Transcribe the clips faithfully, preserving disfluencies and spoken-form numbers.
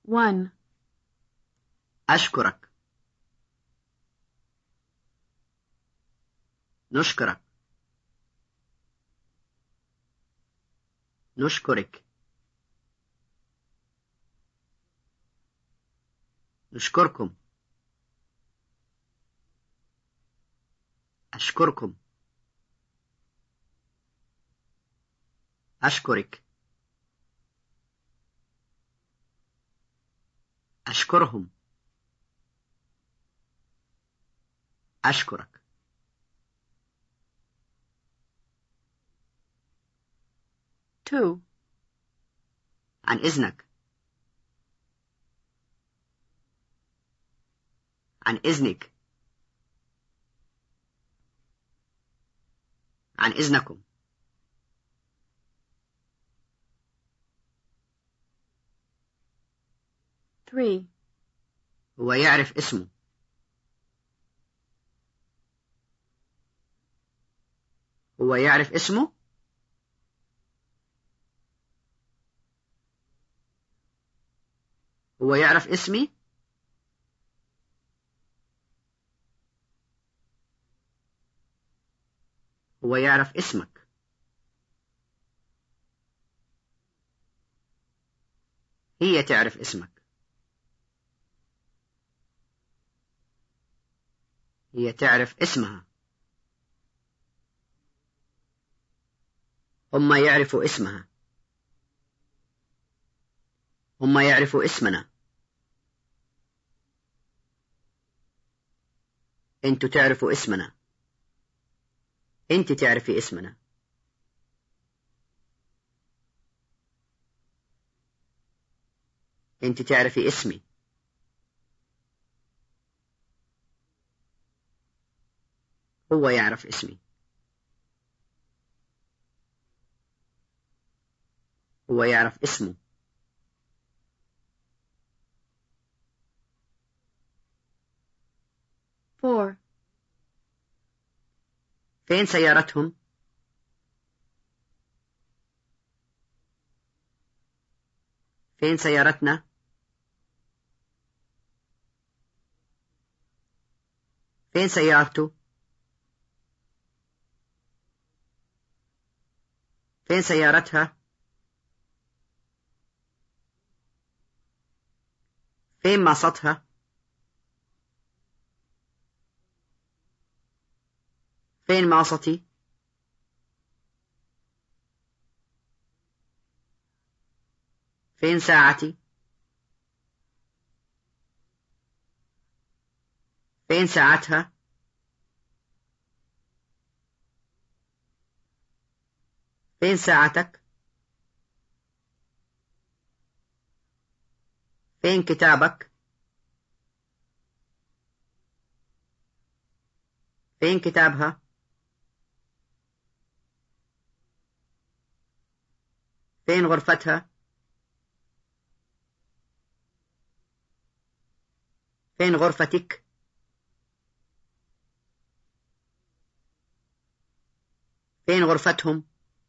one. أشكرك. نشكرك. نشكرك. نشكركم. أشكركم. أشكرك. أشكرهم. أشكرك. two. عن إذنك. عن إذنك. عن إذنكم. three. هو يعرف اسمه. هو يعرف اسمه. هو يعرف اسمي. هو يعرف اسمك. هي تعرف اسمك. هي تعرف اسمها. هم يعرفوا اسمها. هم يعرفوا اسمنا. أنتوا تعرفوا اسمنا. أنت تعرفي اسمنا. أنت تعرفي اسمي. هو يعرف اسمي. هو يعرف اسمه. four. فين سيارتهم؟ فين سيارتنا؟ فين سيارته؟ فين سيارتها؟ فين ماصتها؟ فين ماصتي؟ فين ساعتي؟ فين ساعتها؟ فين ساعتك؟ فين كتابك؟ فين كتابها؟ فين غرفتها؟ فين غرفتك؟ فين غرفتهم؟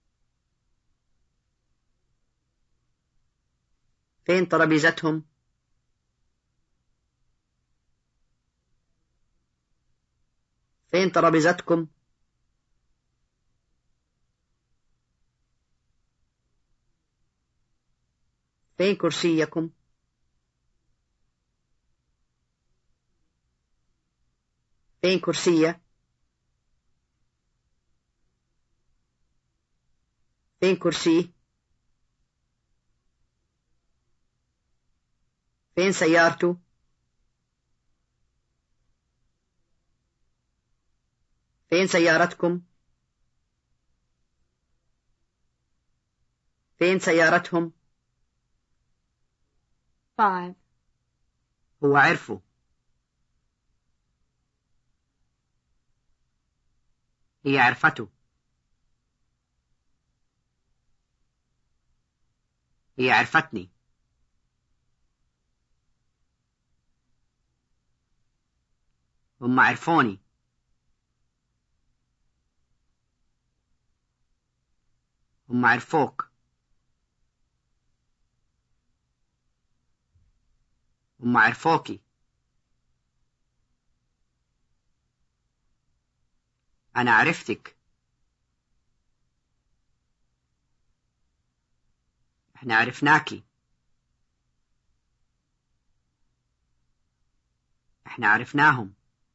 فين ترابيزتهم؟ فين ترابيزتكم؟ فين كرسيكم؟ فين كرسية؟ فين كرسي؟ فين سيارته؟ فين سيارتكم؟ فين سيارتهم؟ five. هو عرفه. هي عرفته. هي عرفتني. هم عرفوني. هم عرفوك. هم عرفوكي. أنا عرفتك. إحنا عرفناكي. إحنا عرفناهم.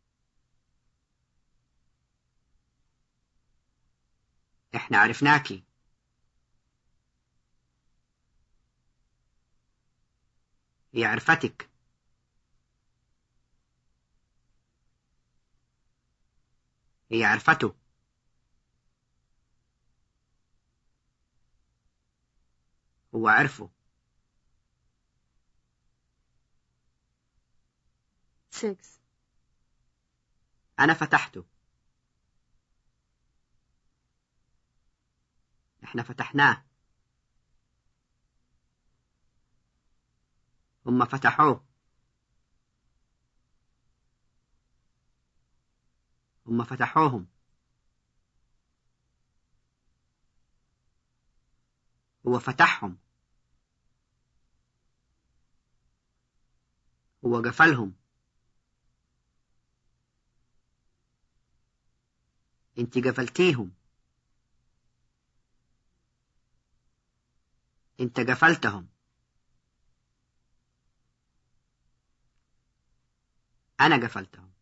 إحنا عرفناكي. هي عرفتك. هي عرفته. هو عرفه. six, أنا فتحته. إحنا فتحناه. هم فتحوه. هم فتحوهم. هو فتحهم. هو قفلهم. انت قفلتيهم. انت قفلتهم. أنا قفلتهم.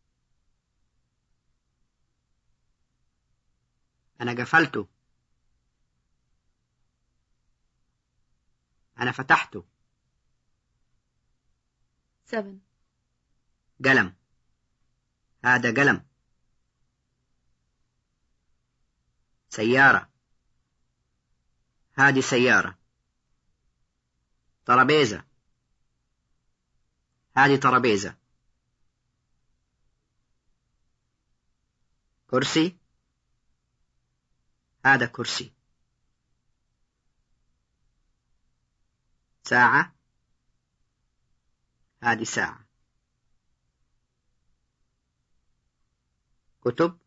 أنا قفلته. أنا فتحته. seven, قلم. هذا قلم. سيارة. هذه سيارة. طرابيزة. هذه طرابيزة. كرسي. هذا كرسي. ساعة. هذه ساعة. كتب.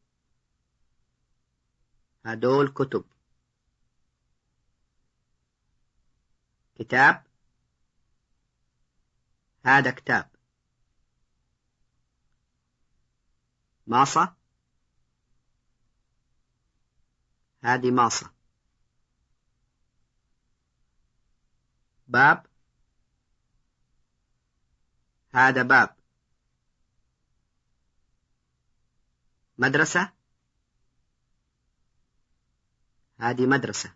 هدول كتب. كتاب. هذا كتاب. ماصة. هذه ماصة. باب. هذا باب. مدرسة. هذه مدرسة.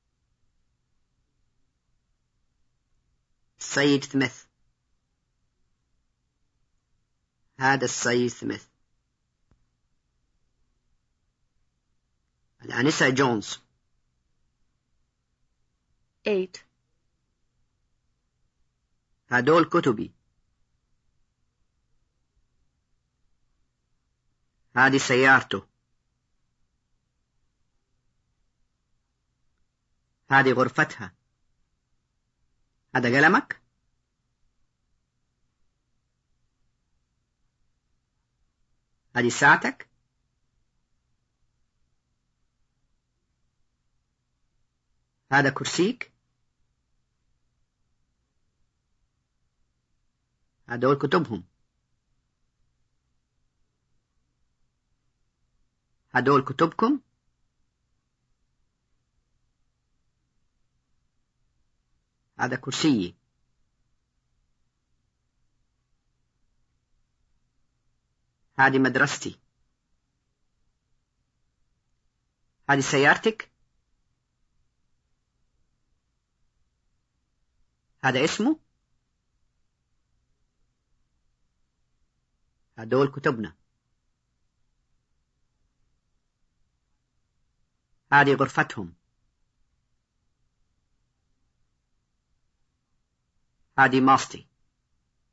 السيد سميث. هذا السيد سميث. الآنسة جونز. eight, هدول كتبي. هذه سيارته. هذه غرفتها. هذا قلمك. هذه ساعتك. هذا كرسيك. هدول كتبهم. هدول كتبكم. هذا كرسيي. هذه مدرستي. هذه سيارتك. هذا اسمه. هدول كتبنا. هذه غرفتهم. هذه ماستي.